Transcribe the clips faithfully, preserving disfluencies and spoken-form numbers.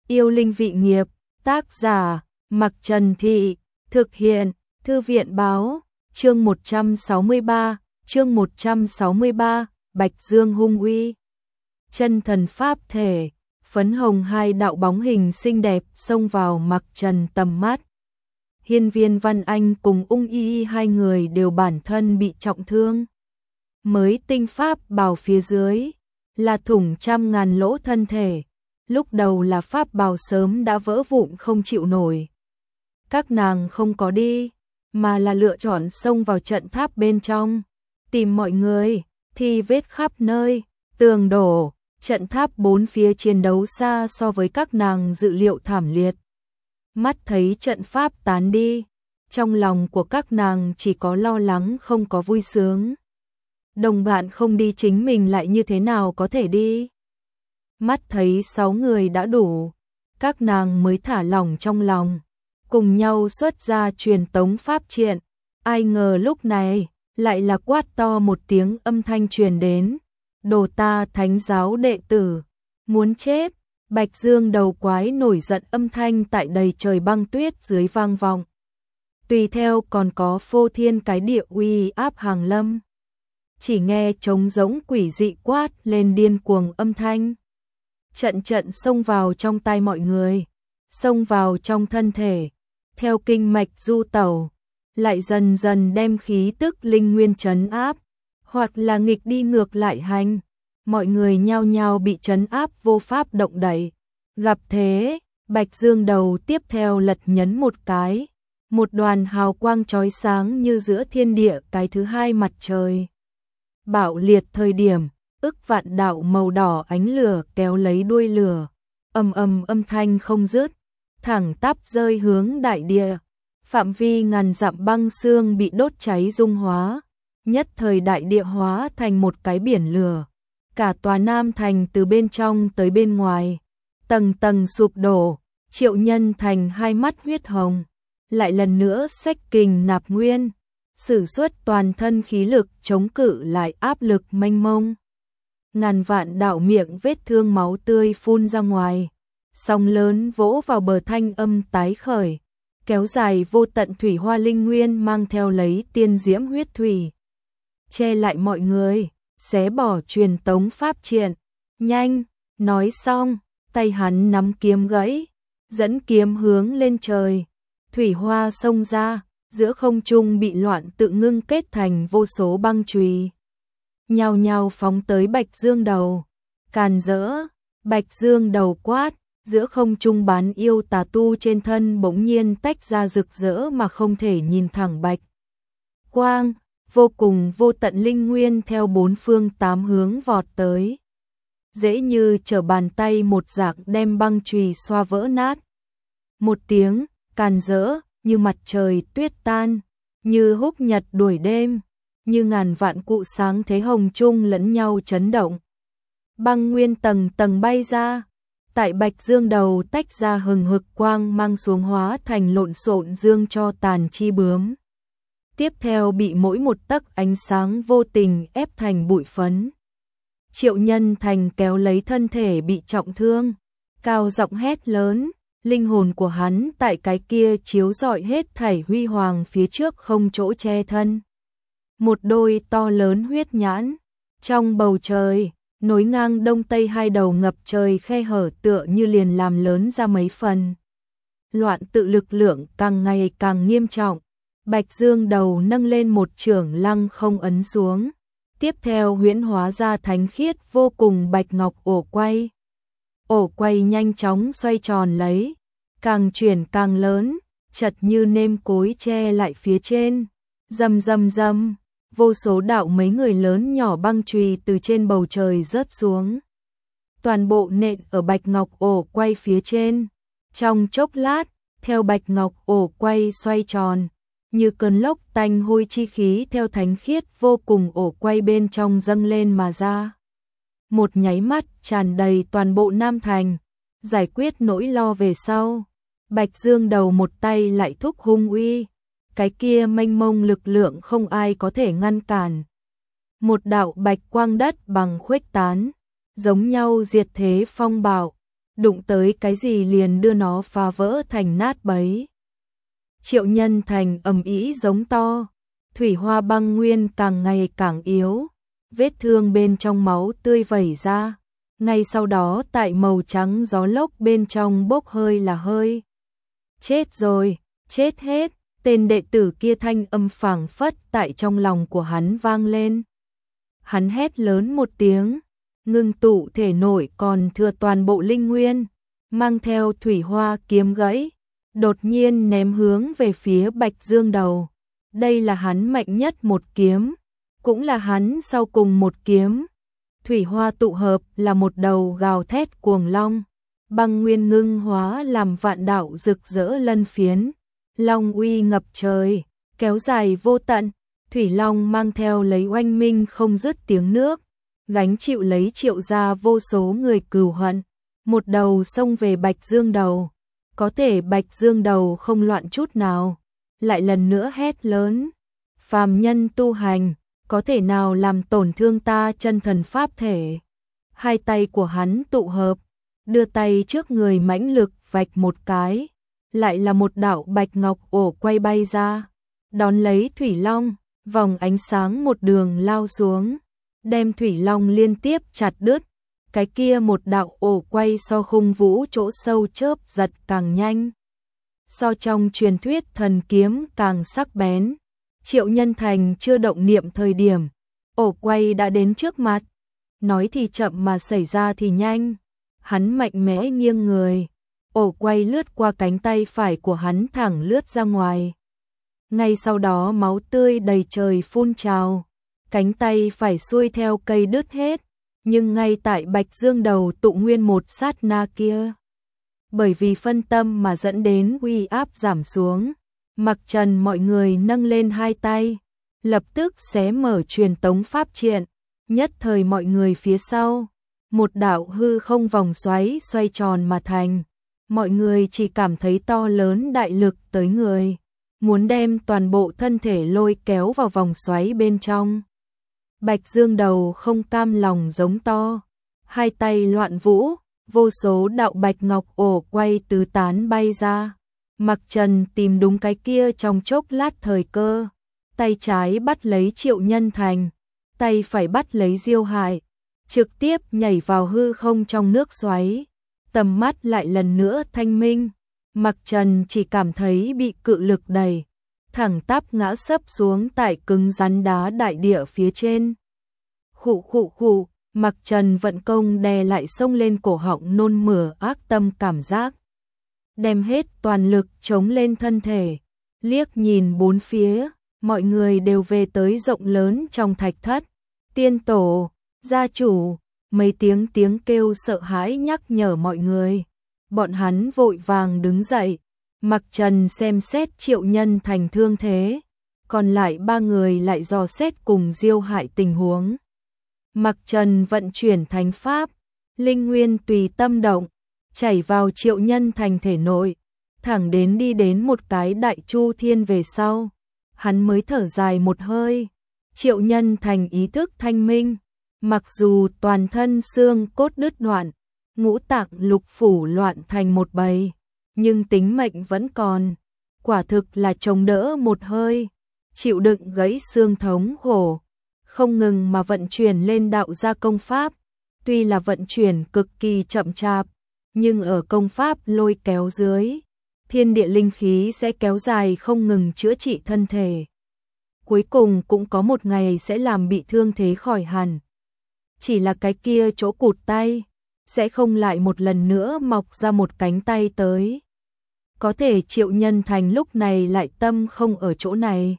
Yêu linh vị nghiệp, tác giả, Mặc Trần Thị, thực hiện, Thư viện báo, chương một trăm sáu mươi ba, chương một trăm sáu mươi ba, Bạch Dương hung uy. Chân thần pháp thể, phấn hồng hai đạo bóng hình xinh đẹp xông vào Mặc Trần tầm mắt. Hiên Viên Văn Anh cùng Ung Y Y hai người đều bản thân bị trọng thương. Mới tinh pháp bào phía dưới là thủng trăm ngàn lỗ thân thể, lúc đầu là pháp bào sớm đã vỡ vụn không chịu nổi. Các nàng không có đi, mà là lựa chọn xông vào trận tháp bên trong, tìm mọi người, thì vết khắp nơi, tường đổ, trận tháp bốn phía chiến đấu xa so với các nàng dự liệu thảm liệt. Mắt thấy trận pháp tán đi, trong lòng của các nàng chỉ có lo lắng không có vui sướng. Đồng bạn không đi chính mình lại như thế nào có thể đi? Mắt thấy sáu người đã đủ, các nàng mới thả lỏng trong lòng, cùng nhau xuất ra truyền tống pháp triện. Ai ngờ lúc này, lại là quát to một tiếng âm thanh truyền đến. Đồ ta thánh giáo đệ tử, muốn chết. Bạch Dương đầu quái nổi giận âm thanh tại đầy trời băng tuyết dưới vang vọng. Tùy theo còn có phô thiên cái địa uy áp hàng lâm. Chỉ nghe trống giống quỷ dị quát lên điên cuồng âm thanh. Trận trận xông vào trong tai mọi người, xông vào trong thân thể, theo kinh mạch du tẩu, lại dần dần đem khí tức linh nguyên trấn áp, hoặc là nghịch đi ngược lại hành. Mọi người nhao nhao bị trấn áp vô pháp động đậy. Gặp thế, Bạch Dương đầu tiếp theo lật nhấn một cái, một đoàn hào quang chói sáng như giữa thiên địa cái thứ hai mặt trời. Bạo liệt thời điểm, ức vạn đạo màu đỏ ánh lửa kéo lấy đuôi lửa, ầm ầm âm thanh không dứt, thẳng tắp rơi hướng đại địa. Phạm vi ngàn dặm băng xương bị đốt cháy dung hóa, nhất thời đại địa hóa thành một cái biển lửa. Cả tòa Nam Thành từ bên trong tới bên ngoài, tầng tầng sụp đổ. Triệu Nhân Thành hai mắt huyết hồng, lại lần nữa xách kình nạp nguyên, sử xuất toàn thân khí lực chống cự lại áp lực mênh mông. Ngàn vạn đạo miệng vết thương máu tươi phun ra ngoài, sóng lớn vỗ vào bờ thanh âm tái khởi, kéo dài vô tận thủy hoa linh nguyên mang theo lấy tiên diễm huyết thủy, che lại mọi người. Xé bỏ truyền tống pháp triện. Nhanh, nói xong, tay hắn nắm kiếm gãy, dẫn kiếm hướng lên trời. Thủy hoa xông ra, giữa không trung bị loạn tự ngưng kết thành vô số băng chùy. Nhao nhao phóng tới Bạch Dương đầu. Càn rỡ, Bạch Dương đầu quát, giữa không trung bán yêu tà tu trên thân bỗng nhiên tách ra rực rỡ mà không thể nhìn thẳng bạch quang. Vô cùng vô tận linh nguyên theo bốn phương tám hướng vọt tới. Dễ như trở bàn tay một dạng đem băng chùy xoa vỡ nát. Một tiếng, càn rỡ, như mặt trời tuyết tan, như húc nhật đuổi đêm, như ngàn vạn cụ sáng thế hồng chung lẫn nhau chấn động. Băng nguyên tầng tầng bay ra, tại Bạch Dương đầu tách ra hừng hực quang mang xuống hóa thành lộn xộn dương cho tàn chi bướm. Tiếp theo bị mỗi một tấc ánh sáng vô tình ép thành bụi phấn. Triệu Nhân Thành kéo lấy thân thể bị trọng thương, cao giọng hét lớn, linh hồn của hắn tại cái kia chiếu rọi hết thảy huy hoàng phía trước không chỗ che thân. Một đôi to lớn huyết nhãn, trong bầu trời, nối ngang đông tây hai đầu ngập trời khe hở tựa như liền làm lớn ra mấy phần. Loạn tự lực lượng càng ngày càng nghiêm trọng. Bạch Dương đầu nâng lên một chưởng lăng không ấn xuống, tiếp theo huyễn hóa ra thánh khiết vô cùng bạch ngọc ổ quay. Ổ quay nhanh chóng xoay tròn lấy, càng chuyển càng lớn, chật như nêm cối che lại phía trên. Rầm rầm rầm, vô số đạo mấy người lớn nhỏ băng chùy từ trên bầu trời rớt xuống. Toàn bộ nện ở bạch ngọc ổ quay phía trên. Trong chốc lát, theo bạch ngọc ổ quay xoay tròn, như cơn lốc tanh hôi chi khí theo thánh khiết vô cùng ổ quay bên trong dâng lên mà ra. Một nháy mắt tràn đầy toàn bộ Nam Thành, giải quyết nỗi lo về sau. Bạch Dương đầu một tay lại thúc hung uy, cái kia mênh mông lực lượng không ai có thể ngăn cản. Một đạo bạch quang đất bằng khuếch tán, giống nhau diệt thế phong bạo, đụng tới cái gì liền đưa nó phá vỡ thành nát bấy. Triệu Nhân Thành ầm ĩ giống to, thủy hoa băng nguyên càng ngày càng yếu, vết thương bên trong máu tươi vẩy ra, ngay sau đó tại màu trắng gió lốc bên trong bốc hơi là hơi. Chết rồi, chết hết, tên đệ tử kia thanh âm phảng phất tại trong lòng của hắn vang lên. Hắn hét lớn một tiếng, ngưng tụ thể nội còn thừa toàn bộ linh nguyên, mang theo thủy hoa kiếm gãy, đột nhiên ném hướng về phía Bạch Dương đầu. Đây là hắn mạnh nhất một kiếm, cũng là hắn sau cùng một kiếm. Thủy hoa tụ hợp là một đầu gào thét cuồng long, băng nguyên ngưng hóa làm vạn đạo rực rỡ lân phiến, long uy ngập trời, kéo dài vô tận, thủy long mang theo lấy oanh minh không dứt tiếng nước, gánh chịu lấy Triệu gia vô số người cừu hận, một đầu xông về Bạch Dương đầu, có thể Bạch Dương đầu không loạn chút nào, lại lần nữa hét lớn, phàm nhân tu hành, có thể nào làm tổn thương ta chân thần pháp thể. Hai tay của hắn tụ hợp, đưa tay trước người mãnh lực vạch một cái, lại là một đạo bạch ngọc ổ quay bay ra, đón lấy thủy long, vòng ánh sáng một đường lao xuống, đem thủy long liên tiếp chặt đứt. Cái kia một đạo ổ quay so khung vũ chỗ sâu chớp giật càng nhanh, so trong truyền thuyết thần kiếm càng sắc bén. Triệu Nhân Thành chưa động niệm thời điểm, ổ quay đã đến trước mặt. Nói thì chậm mà xảy ra thì nhanh. Hắn mạnh mẽ nghiêng người, ổ quay lướt qua cánh tay phải của hắn thẳng lướt ra ngoài. Ngay sau đó máu tươi đầy trời phun trào, cánh tay phải xuôi theo cây đứt hết. Nhưng ngay tại Bạch Dương đầu tụ nguyên một sát na kia, bởi vì phân tâm mà dẫn đến uy áp giảm xuống, mặc trần mọi người nâng lên hai tay, lập tức xé mở truyền tống pháp triện, nhất thời mọi người phía sau, một đạo hư không vòng xoáy xoay tròn mà thành, mọi người chỉ cảm thấy to lớn đại lực tới người, muốn đem toàn bộ thân thể lôi kéo vào vòng xoáy bên trong. Bạch Dương đầu không cam lòng giống to, hai tay loạn vũ, vô số đạo bạch ngọc ổ quay tứ tán bay ra. Mặc Trần tìm đúng cái kia trong chốc lát thời cơ, tay trái bắt lấy Triệu Nhân Thành, tay phải bắt lấy Diêu Hải, trực tiếp nhảy vào hư không trong nước xoáy, tầm mắt lại lần nữa thanh minh. Mặc Trần chỉ cảm thấy bị cự lực đẩy, thẳng tắp ngã sấp xuống tại cứng rắn đá đại địa phía trên. Khụ khụ khụ, Mặc Trần vận công đè lại xông lên cổ họng nôn mửa ác tâm cảm giác. Đem hết toàn lực chống lên thân thể, liếc nhìn bốn phía, mọi người đều về tới rộng lớn trong thạch thất. Tiên tổ, gia chủ, mấy tiếng tiếng kêu sợ hãi nhắc nhở mọi người. Bọn hắn vội vàng đứng dậy, Mặc Trần xem xét Triệu Nhân Thành thương thế, còn lại ba người lại dò xét cùng Diêu Hải tình huống. Mặc Trần vận chuyển thánh pháp, linh nguyên tùy tâm động, chảy vào Triệu Nhân Thành thể nội, thẳng đến đi đến một cái đại chu thiên về sau, hắn mới thở dài một hơi. Triệu Nhân Thành ý thức thanh minh, mặc dù toàn thân xương cốt đứt đoạn, ngũ tạng lục phủ loạn thành một bầy, nhưng tính mệnh vẫn còn, quả thực là chống đỡ một hơi, chịu đựng gãy xương thống khổ, không ngừng mà vận chuyển lên đạo gia công pháp, tuy là vận chuyển cực kỳ chậm chạp, nhưng ở công pháp lôi kéo dưới, thiên địa linh khí sẽ kéo dài không ngừng chữa trị thân thể. Cuối cùng cũng có một ngày sẽ làm bị thương thế khỏi hẳn. Chỉ là cái kia chỗ cụt tay, sẽ không lại một lần nữa mọc ra một cánh tay tới. Có thể Triệu Nhân Thành lúc này lại tâm không ở chỗ này.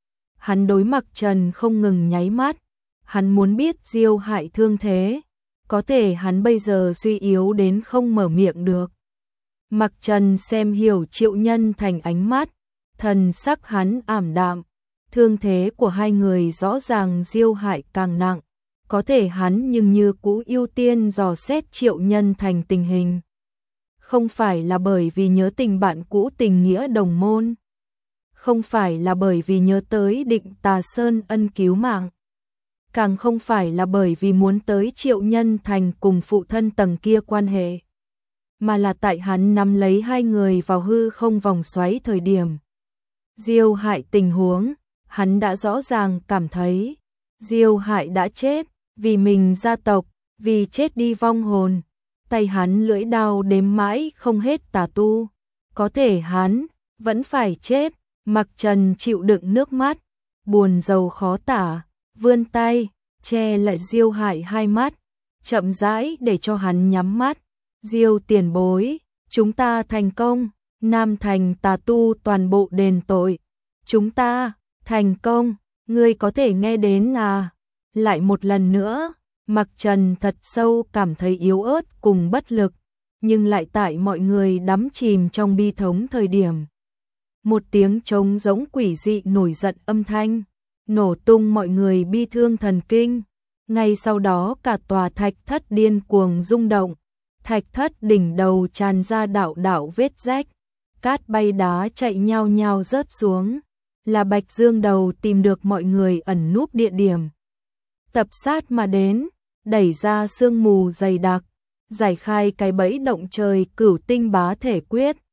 Hắn đối Mặc Trần không ngừng nháy mắt, hắn muốn biết Diêu Hải thương thế, có thể hắn bây giờ suy yếu đến không mở miệng được. Mặc Trần xem hiểu Triệu Nhân Thành ánh mắt, thần sắc hắn ảm đạm, thương thế của hai người rõ ràng Diêu Hải càng nặng, có thể hắn nhưng như cũ ưu tiên dò xét Triệu Nhân Thành tình hình. Không phải là bởi vì nhớ tình bạn cũ tình nghĩa đồng môn, không phải là bởi vì nhớ tới Định Tà Sơn ân cứu mạng, càng không phải là bởi vì muốn tới Triệu Nhân Thành cùng phụ thân tầng kia quan hệ, mà là tại hắn nắm lấy hai người vào hư không vòng xoáy thời điểm. Diêu Hại tình huống, hắn đã rõ ràng cảm thấy, Diêu Hại đã chết, vì mình gia tộc, vì chết đi vong hồn, tay hắn lưỡi đao đếm mãi không hết tà tu, có thể hắn vẫn phải chết. Mặc Trần chịu đựng nước mắt, buồn rầu khó tả, vươn tay, che lại Diêu Hại hai mắt, chậm rãi để cho hắn nhắm mắt. Diêu tiền bối, chúng ta thành công, Nam Thành tà tu toàn bộ đền tội. Chúng ta, thành công, ngươi có thể nghe đến à? Lại một lần nữa, Mặc Trần thật sâu cảm thấy yếu ớt cùng bất lực, nhưng lại tại mọi người đắm chìm trong bi thống thời điểm. Một tiếng trống giống quỷ dị nổi giận âm thanh, nổ tung mọi người bi thương thần kinh. Ngay sau đó cả tòa thạch thất điên cuồng rung động, thạch thất đỉnh đầu tràn ra đạo đạo vết rách, cát bay đá chạy nhao nhao rớt xuống, là Bạch Dương Đầu tìm được mọi người ẩn núp địa điểm. Tập sát mà đến, đẩy ra sương mù dày đặc, giải khai cái bẫy động trời cửu tinh bá thể quyết,